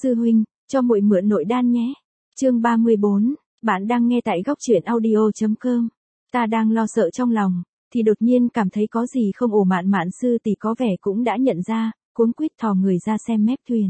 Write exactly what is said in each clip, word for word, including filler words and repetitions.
Sư huynh, cho muội mượn nội đan nhé. Chương ba mươi bốn, bạn đang nghe tại góc truyện audio chấm com. Ta đang lo sợ trong lòng, thì đột nhiên cảm thấy có gì không ổn. Mạn Mạn sư tỷ có vẻ cũng đã nhận ra, cuống quýt thò người ra xem mép thuyền.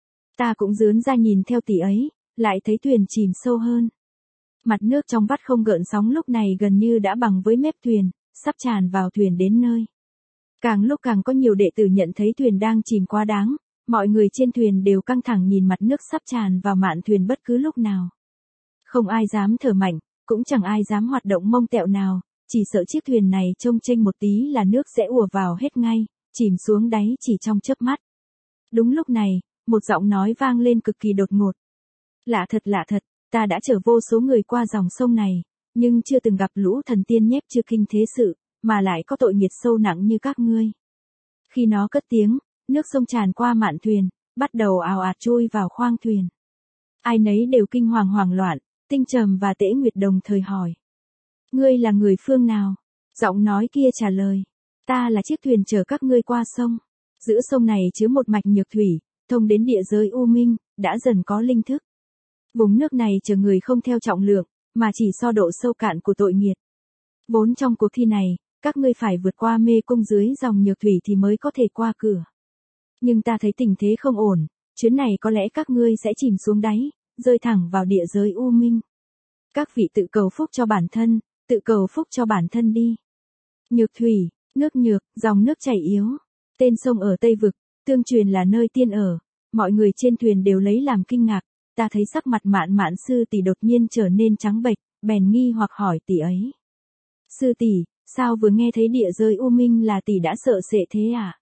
Ta cũng dướn ra nhìn theo tỷ ấy, lại thấy thuyền chìm sâu hơn. Mặt nước trong vắt không gợn sóng lúc này gần như đã bằng với mép thuyền, sắp tràn vào thuyền đến nơi. Càng lúc càng có nhiều đệ tử nhận thấy thuyền đang chìm quá đáng, mọi người trên thuyền đều căng thẳng nhìn mặt nước sắp tràn vào mạn thuyền bất cứ lúc nào. Không ai dám thở mạnh, cũng chẳng ai dám hoạt động mông tẹo nào, chỉ sợ chiếc thuyền này trông chênh một tí là nước sẽ ùa vào hết ngay, chìm xuống đáy chỉ trong chớp mắt. Đúng lúc này, một giọng nói vang lên cực kỳ đột ngột. Lạ thật lạ thật, ta đã chở vô số người qua dòng sông này, nhưng chưa từng gặp lũ thần tiên nhép chưa kinh thế sự, mà lại có tội nghiệt sâu nặng như các ngươi. Khi nó cất tiếng, nước sông tràn qua mạn thuyền, bắt đầu ào ạt trôi vào khoang thuyền. Ai nấy đều kinh hoàng hoảng loạn, Tinh Trầm và Tễ Nguyệt đồng thời hỏi. Ngươi là người phương nào? Giọng nói kia trả lời. Ta là chiếc thuyền chở các ngươi qua sông. Giữa sông này chứa một mạch nhược thủy, thông đến địa giới U Minh, đã dần có linh thức. Vùng nước này chở người không theo trọng lượng, mà chỉ so độ sâu cạn của tội nghiệt. Vốn trong cuộc thi này, các ngươi phải vượt qua mê cung dưới dòng nhược thủy thì mới có thể qua cửa. Nhưng ta thấy tình thế không ổn, chuyến này có lẽ các ngươi sẽ chìm xuống đáy, rơi thẳng vào địa giới U Minh. Các vị tự cầu phúc cho bản thân, tự cầu phúc cho bản thân đi. Nhược thủy, nước nhược, dòng nước chảy yếu. Tên sông ở Tây Vực, tương truyền là nơi tiên ở. Mọi người trên thuyền đều lấy làm kinh ngạc. Ta thấy sắc mặt Mạn Mạn sư tỷ đột nhiên trở nên trắng bệch, bèn nghi hoặc hỏi tỷ ấy. Sư tỷ, sao vừa nghe thấy địa giới U Minh là tỷ đã sợ sệt thế à?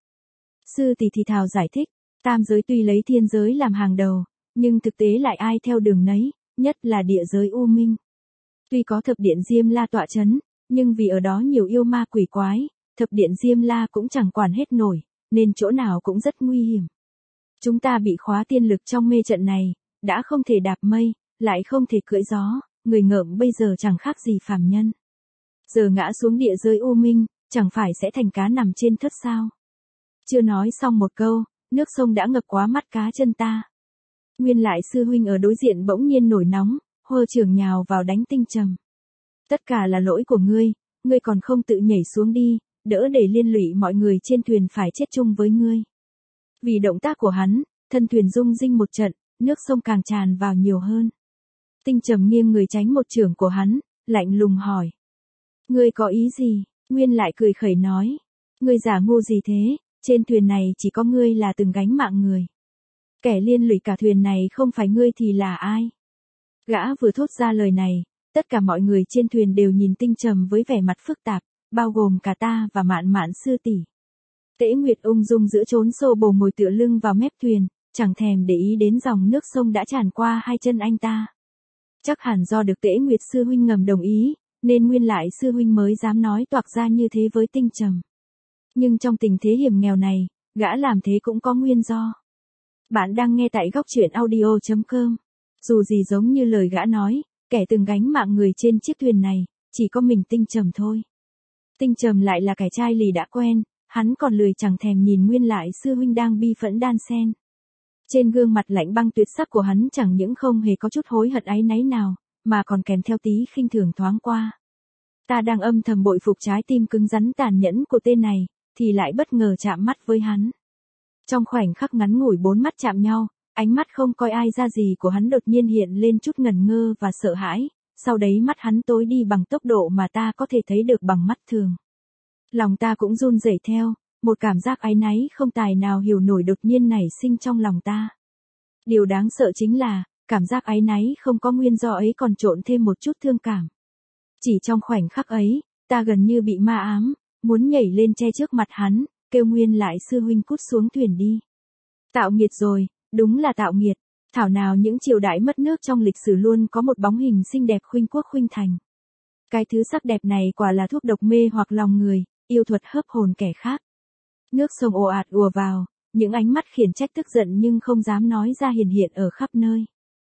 Sư tỷ thì thào giải thích, tam giới tuy lấy thiên giới làm hàng đầu, nhưng thực tế lại ai theo đường nấy, nhất là địa giới U Minh. Tuy có thập điện Diêm La tọa chấn, nhưng vì ở đó nhiều yêu ma quỷ quái, thập điện Diêm La cũng chẳng quản hết nổi, nên chỗ nào cũng rất nguy hiểm. Chúng ta bị khóa tiên lực trong mê trận này, đã không thể đạp mây, lại không thể cưỡi gió, người ngợm bây giờ chẳng khác gì phàm nhân. Giờ ngã xuống địa giới U Minh, chẳng phải sẽ thành cá nằm trên thớt sao? Chưa nói xong một câu, nước sông đã ngập quá mắt cá chân ta. Nguyên Lại sư huynh ở đối diện bỗng nhiên nổi nóng, hô trưởng nhào vào đánh Tinh Trầm. Tất cả là lỗi của ngươi, ngươi còn không tự nhảy xuống đi, đỡ để liên lụy mọi người trên thuyền phải chết chung với ngươi. Vì động tác của hắn, thân thuyền rung rinh một trận, nước sông càng tràn vào nhiều hơn. Tinh Trầm nghiêng người tránh một chưởng của hắn, lạnh lùng hỏi. Ngươi có ý gì? Nguyên Lại cười khẩy nói. Ngươi giả ngu gì thế, trên thuyền này chỉ có ngươi là từng gánh mạng người. Kẻ liên lụy cả thuyền này không phải ngươi thì là ai? Gã vừa thốt ra lời này, tất cả mọi người trên thuyền đều nhìn Tinh Trầm với vẻ mặt phức tạp, bao gồm cả ta và Mạn Mạn sư tỷ. Tễ Nguyệt ung dung giữa chốn xô bồ ngồi tựa lưng vào mép thuyền, chẳng thèm để ý đến dòng nước sông đã tràn qua hai chân anh ta. Chắc hẳn do được Tễ Nguyệt sư huynh ngầm đồng ý, nên Nguyên Lại sư huynh mới dám nói toạc ra như thế với Tinh Trầm. Nhưng trong tình thế hiểm nghèo này, gã làm thế cũng có nguyên do. Bạn đang nghe tại góc truyện audio chấm com. Dù gì giống như lời gã nói, kẻ từng gánh mạng người trên chiếc thuyền này, chỉ có mình Tinh Trầm thôi. Tinh Trầm lại là kẻ trai lì đã quen, hắn còn lười chẳng thèm nhìn Nguyên Lại sư huynh đang bi phẫn đan sen. Trên gương mặt lạnh băng tuyệt sắc của hắn chẳng những không hề có chút hối hận áy náy nào, mà còn kèm theo tí khinh thường thoáng qua. Ta đang âm thầm bội phục trái tim cứng rắn tàn nhẫn của tên này, thì lại bất ngờ chạm mắt với hắn. Trong khoảnh khắc ngắn ngủi bốn mắt chạm nhau, ánh mắt không coi ai ra gì của hắn đột nhiên hiện lên chút ngần ngơ và sợ hãi, sau đấy mắt hắn tối đi bằng tốc độ mà ta có thể thấy được bằng mắt thường. Lòng ta cũng run rẩy theo, một cảm giác áy náy không tài nào hiểu nổi đột nhiên nảy sinh trong lòng ta. Điều đáng sợ chính là, cảm giác áy náy không có nguyên do ấy còn trộn thêm một chút thương cảm. Chỉ trong khoảnh khắc ấy, ta gần như bị ma ám, muốn nhảy lên che trước mặt hắn, kêu Nguyên Lại sư huynh cút xuống thuyền đi. Tạo nghiệt rồi, đúng là tạo nghiệt, thảo nào những triều đại mất nước trong lịch sử luôn có một bóng hình xinh đẹp khuynh quốc khuynh thành. Cái thứ sắc đẹp này quả là thuốc độc mê hoặc lòng người, yêu thuật hớp hồn kẻ khác. Nước sông ồ ạt ùa vào, những ánh mắt khiển trách tức giận nhưng không dám nói ra hiển hiện ở khắp nơi.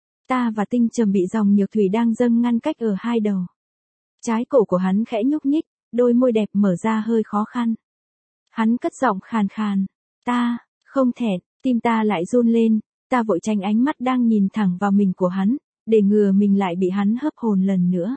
Ta và Tinh Trầm bị dòng nhược thủy đang dâng ngăn cách ở hai đầu. Trái cổ của hắn khẽ nhúc nhích, đôi môi đẹp mở ra hơi khó khăn. Hắn cất giọng khàn khàn. Ta, không thẹn, tim ta lại run lên, ta vội tránh ánh mắt đang nhìn thẳng vào mình của hắn, để ngừa mình lại bị hắn hấp hồn lần nữa.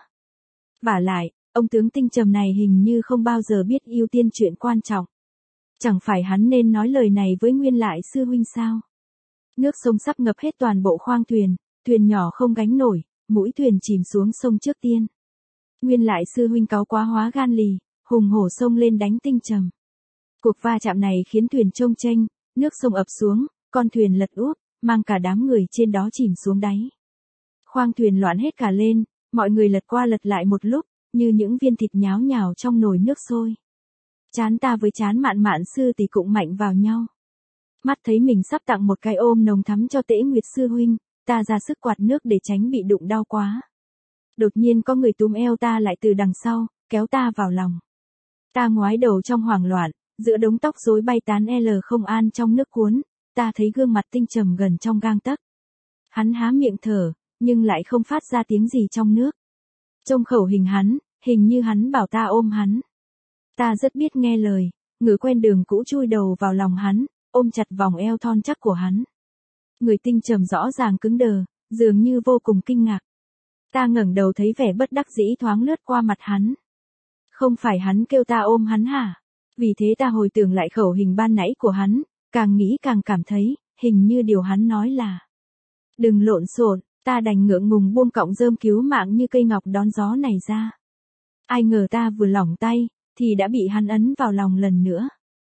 Vả lại, ông tướng Tinh Trầm này hình như không bao giờ biết ưu tiên chuyện quan trọng. Chẳng phải hắn nên nói lời này với Nguyên Lại sư huynh sao? Nước sông sắp ngập hết toàn bộ khoang thuyền, thuyền nhỏ không gánh nổi, mũi thuyền chìm xuống sông trước tiên. Nguyên Lại sư huynh cáu quá hóa gan lì, hùng hổ xông lên đánh Tinh Trầm. Cuộc va chạm này khiến thuyền chông chênh, nước sông ập xuống, con thuyền lật úp, mang cả đám người trên đó chìm xuống đáy. Khoang thuyền loạn hết cả lên, mọi người lật qua lật lại một lúc, như những viên thịt nháo nhào trong nồi nước sôi. Chán ta với chán Mạn Mạn sư tỷ cũng mạnh vào nhau. Mắt thấy mình sắp tặng một cái ôm nồng thắm cho Tễ Nguyệt sư huynh, ta ra sức quạt nước để tránh bị đụng đau quá. Đột nhiên có người túm eo ta lại từ đằng sau, kéo ta vào lòng. Ta ngoái đầu trong hoảng loạn, giữa đống tóc rối bay tán L không an trong nước cuốn, ta thấy gương mặt Tinh Trầm gần trong gang tấc. Hắn há miệng thở, nhưng lại không phát ra tiếng gì trong nước. Trông khẩu hình hắn, hình như hắn bảo ta ôm hắn. Ta rất biết nghe lời, ngửa quen đường cũ chui đầu vào lòng hắn, ôm chặt vòng eo thon chắc của hắn. Người Tinh Trầm rõ ràng cứng đờ, dường như vô cùng kinh ngạc. Ta ngẩng đầu thấy vẻ bất đắc dĩ thoáng lướt qua mặt hắn. Không phải hắn kêu ta ôm hắn hả? Vì thế ta hồi tưởng lại khẩu hình ban nãy của hắn, càng nghĩ càng cảm thấy, hình như điều hắn nói là đừng lộn xộn, ta đành ngượng ngùng buông cọng rơm cứu mạng như cây ngọc đón gió này ra. Ai ngờ ta vừa lỏng tay, thì đã bị hắn ấn vào lòng lần nữa.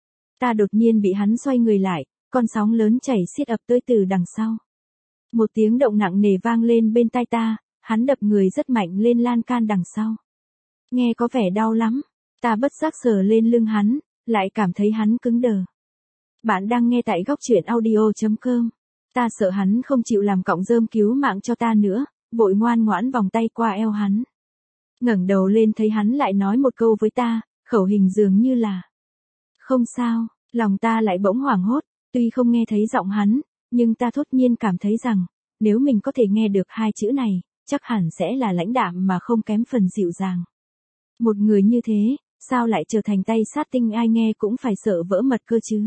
Ta đột nhiên bị hắn xoay người lại, con sóng lớn chảy xiết ập tới từ đằng sau. Một tiếng động nặng nề vang lên bên tai ta, hắn đập người rất mạnh lên lan can đằng sau. Nghe có vẻ đau lắm, ta bất giác sờ lên lưng hắn, lại cảm thấy hắn cứng đờ. Bạn đang nghe tại góc truyện audio chấm com. Ta sợ hắn không chịu làm cọng rơm cứu mạng cho ta nữa, vội ngoan ngoãn vòng tay qua eo hắn. Ngẩng đầu lên thấy hắn lại nói một câu với ta, khẩu hình dường như là không sao, lòng ta lại bỗng hoảng hốt, tuy không nghe thấy giọng hắn, nhưng ta thốt nhiên cảm thấy rằng, nếu mình có thể nghe được hai chữ này, chắc hẳn sẽ là lãnh đạm mà không kém phần dịu dàng. Một người như thế, sao lại trở thành tay sát tinh ai nghe cũng phải sợ vỡ mật cơ chứ?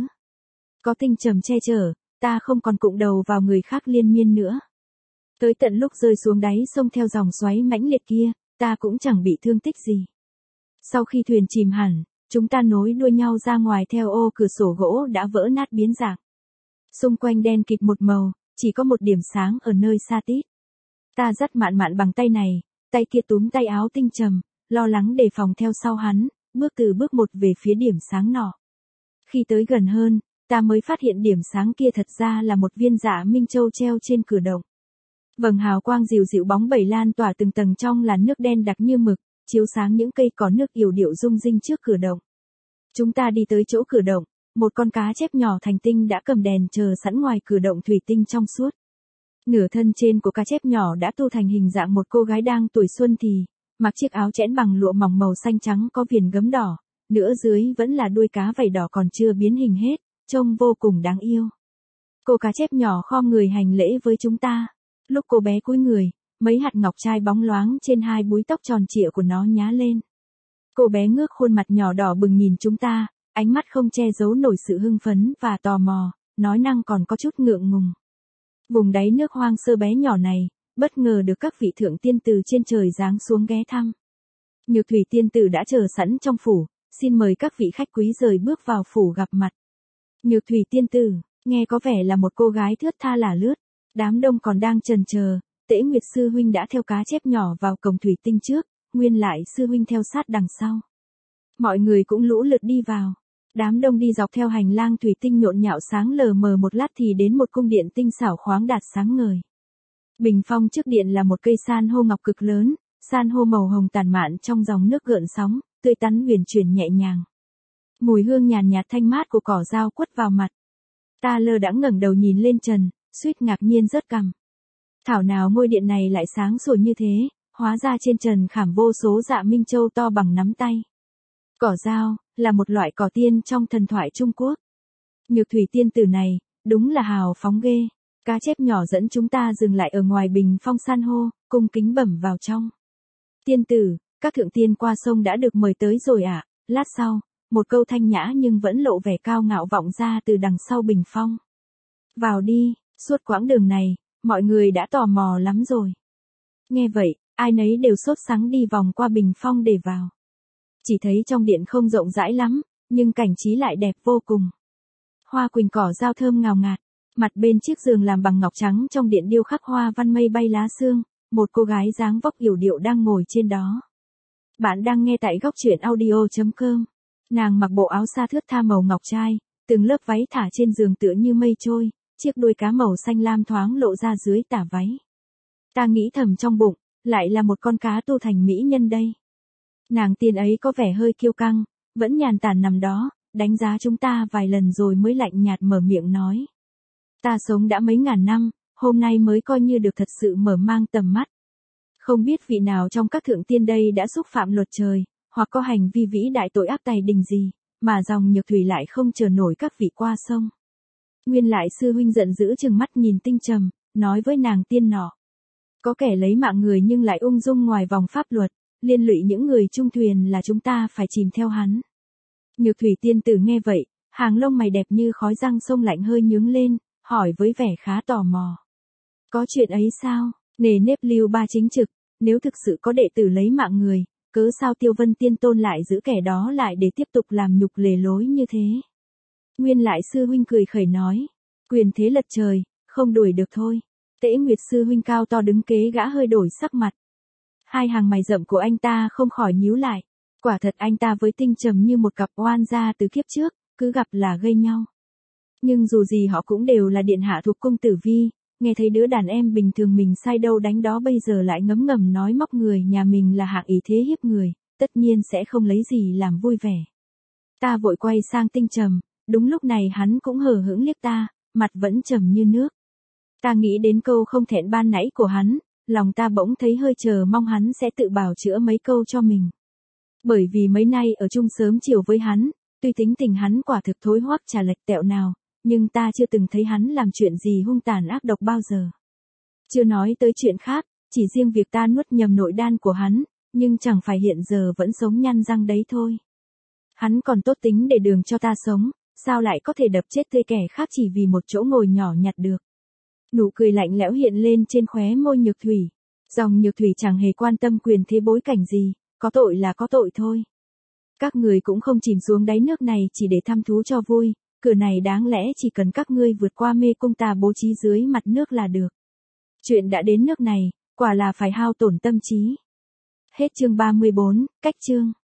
Có Tinh Trầm che chở, ta không còn cụng đầu vào người khác liên miên nữa. Tới tận lúc rơi xuống đáy sông theo dòng xoáy mãnh liệt kia, ta cũng chẳng bị thương tích gì. Sau khi thuyền chìm hẳn, chúng ta nối đuôi nhau ra ngoài theo ô cửa sổ gỗ đã vỡ nát biến dạng. Xung quanh đen kịt một màu, chỉ có một điểm sáng ở nơi xa tít. Ta dắt Mạn Mạn bằng tay này, tay kia túm tay áo Tinh Trầm, lo lắng đề phòng theo sau hắn, bước từ bước một về phía điểm sáng nọ. Khi tới gần hơn, ta mới phát hiện điểm sáng kia thật ra là một viên dạ minh châu treo trên cửa động. Vầng hào quang dịu dịu bóng bẩy lan tỏa từng tầng trong làn nước đen đặc như mực, chiếu sáng những cây cỏ nước yểu điệu rung rinh trước cửa động. Chúng ta đi tới chỗ cửa động, một con cá chép nhỏ thành tinh đã cầm đèn chờ sẵn ngoài cửa động thủy tinh trong suốt. Nửa thân trên của cá chép nhỏ đã tu thành hình dạng một cô gái đang tuổi xuân thì, mặc chiếc áo chẽn bằng lụa mỏng màu xanh trắng có viền gấm đỏ, nửa dưới vẫn là đuôi cá vảy đỏ còn chưa biến hình hết, trông vô cùng đáng yêu. Cô cá chép nhỏ khom người hành lễ với chúng ta. Lúc cô bé cúi người, mấy hạt ngọc trai bóng loáng trên hai búi tóc tròn trịa của nó nhá lên. Cô bé ngước khuôn mặt nhỏ đỏ bừng nhìn chúng ta, ánh mắt không che giấu nổi sự hưng phấn và tò mò, nói năng còn có chút ngượng ngùng. Vùng đáy nước hoang sơ bé nhỏ này, bất ngờ được các vị thượng tiên từ trên trời giáng xuống ghé thăm. Nhược Thủy tiên tử đã chờ sẵn trong phủ, xin mời các vị khách quý rời bước vào phủ gặp mặt. Nhược Thủy tiên tử, nghe có vẻ là một cô gái thướt tha lả lướt. Đám đông còn đang chần chờ, Tễ Nguyệt sư huynh đã theo cá chép nhỏ vào cổng thủy tinh trước, Nguyên Lại sư huynh theo sát đằng sau. Mọi người cũng lũ lượt đi vào. Đám đông đi dọc theo hành lang thủy tinh nhộn nhạo sáng lờ mờ một lát thì đến một cung điện tinh xảo khoáng đạt sáng ngời. Bình phong trước điện là một cây san hô ngọc cực lớn, san hô màu hồng tàn mạn trong dòng nước gợn sóng, tươi tắn huyền chuyển nhẹ nhàng. Mùi hương nhàn nhạt thanh mát của cỏ dao quất vào mặt. Ta lơ đãng ngẩng đầu nhìn lên trần, suýt ngạc nhiên rớt cằm. Thảo nào ngôi điện này lại sáng sủa như thế, hóa ra trên trần khảm vô số dạ minh châu to bằng nắm tay. Cỏ dao, là một loại cỏ tiên trong thần thoại Trung Quốc. Nhược Thủy tiên tử này, đúng là hào phóng ghê. Cá chép nhỏ dẫn chúng ta dừng lại ở ngoài bình phong san hô, cung kính bẩm vào trong. Tiên tử, các thượng tiên qua sông đã được mời tới rồi ạ. À? Lát sau, một câu thanh nhã nhưng vẫn lộ vẻ cao ngạo vọng ra từ đằng sau bình phong. Vào đi, Suốt quãng đường này, mọi người đã tò mò lắm rồi. Nghe vậy, ai nấy đều sốt sắng đi vòng qua bình phong để vào. Chỉ thấy trong điện không rộng rãi lắm, nhưng cảnh trí lại đẹp vô cùng. Hoa quỳnh cỏ dao thơm ngào ngạt, mặt bên chiếc giường làm bằng ngọc trắng trong điện điêu khắc hoa văn mây bay lá sương, một cô gái dáng vóc yểu điệu đang ngồi trên đó. Bạn đang nghe tại góc truyện audio chấm com. Nàng mặc bộ áo sa thướt tha màu ngọc trai, từng lớp váy thả trên giường tựa như mây trôi, chiếc đuôi cá màu xanh lam thoáng lộ ra dưới tà váy. Ta nghĩ thầm trong bụng, lại là một con cá tu thành mỹ nhân đây. Nàng tiên ấy có vẻ hơi kiêu căng, vẫn nhàn tản nằm đó, đánh giá chúng ta vài lần rồi mới lạnh nhạt mở miệng nói. Ta sống đã mấy ngàn năm, hôm nay mới coi như được thật sự mở mang tầm mắt. Không biết vị nào trong các thượng tiên đây đã xúc phạm luật trời, hoặc có hành vi vĩ đại tội ác tày đình gì, mà dòng nhược thủy lại không chờ nổi các vị qua sông. Nguyên lại sư huynh giận dữ trừng mắt nhìn Tinh Trầm, nói với nàng tiên nọ. Có kẻ lấy mạng người nhưng lại ung dung ngoài vòng pháp luật, liên lụy những người chung thuyền là chúng ta phải chìm theo hắn. Nhược thủy tiên tử nghe vậy, hàng lông mày đẹp như khói răng sông lạnh hơi nhướng lên, hỏi với vẻ khá tò mò. Có chuyện ấy sao? Nề nếp lưu ba chính trực, nếu thực sự có đệ tử lấy mạng người, cớ sao Tiêu Vân Tiên Tôn lại giữ kẻ đó lại để tiếp tục làm nhục lề lối như thế? Nguyên lại sư huynh cười khẩy nói, quyền thế lật trời, không đuổi được thôi. Tễ Nguyệt sư huynh cao to đứng kế gã hơi đổi sắc mặt. Hai hàng mày rậm của anh ta không khỏi nhíu lại. Quả thật anh ta với Tinh Trầm như một cặp oan gia từ kiếp trước, cứ gặp là gây nhau. Nhưng dù gì họ cũng đều là điện hạ thuộc cung Tử Vi, nghe thấy đứa đàn em bình thường mình sai đâu đánh đó bây giờ lại ngấm ngầm nói móc người nhà mình là hạng ý thế hiếp người, tất nhiên sẽ không lấy gì làm vui vẻ. Ta vội quay sang Tinh Trầm, đúng lúc này hắn cũng hờ hững liếc ta, mặt vẫn trầm như nước. Ta nghĩ đến câu không thẹn ban nãy của hắn, lòng ta bỗng thấy hơi chờ mong hắn sẽ tự bào chữa mấy câu cho mình. Bởi vì mấy nay ở chung sớm chiều với hắn, tuy tính tình hắn quả thực thối hoắc trà lệch tẹo nào, nhưng ta chưa từng thấy hắn làm chuyện gì hung tàn ác độc bao giờ. Chưa nói tới chuyện khác, chỉ riêng việc ta nuốt nhầm nội đan của hắn, nhưng chẳng phải hiện giờ vẫn sống nhăn răng đấy thôi. Hắn còn tốt tính để đường cho ta sống, sao lại có thể đập chết tươi kẻ khác chỉ vì một chỗ ngồi nhỏ nhặt được. Nụ cười lạnh lẽo hiện lên trên khóe môi Nhược Thủy. Dòng Nhược Thủy chẳng hề quan tâm quyền thế bối cảnh gì, có tội là có tội thôi. Các người cũng không chìm xuống đáy nước này chỉ để thăm thú cho vui, cửa này đáng lẽ chỉ cần các ngươi vượt qua mê cung ta bố trí dưới mặt nước là được. Chuyện đã đến nước này, quả là phải hao tổn tâm trí. Hết chương ba mươi bốn, cách chương.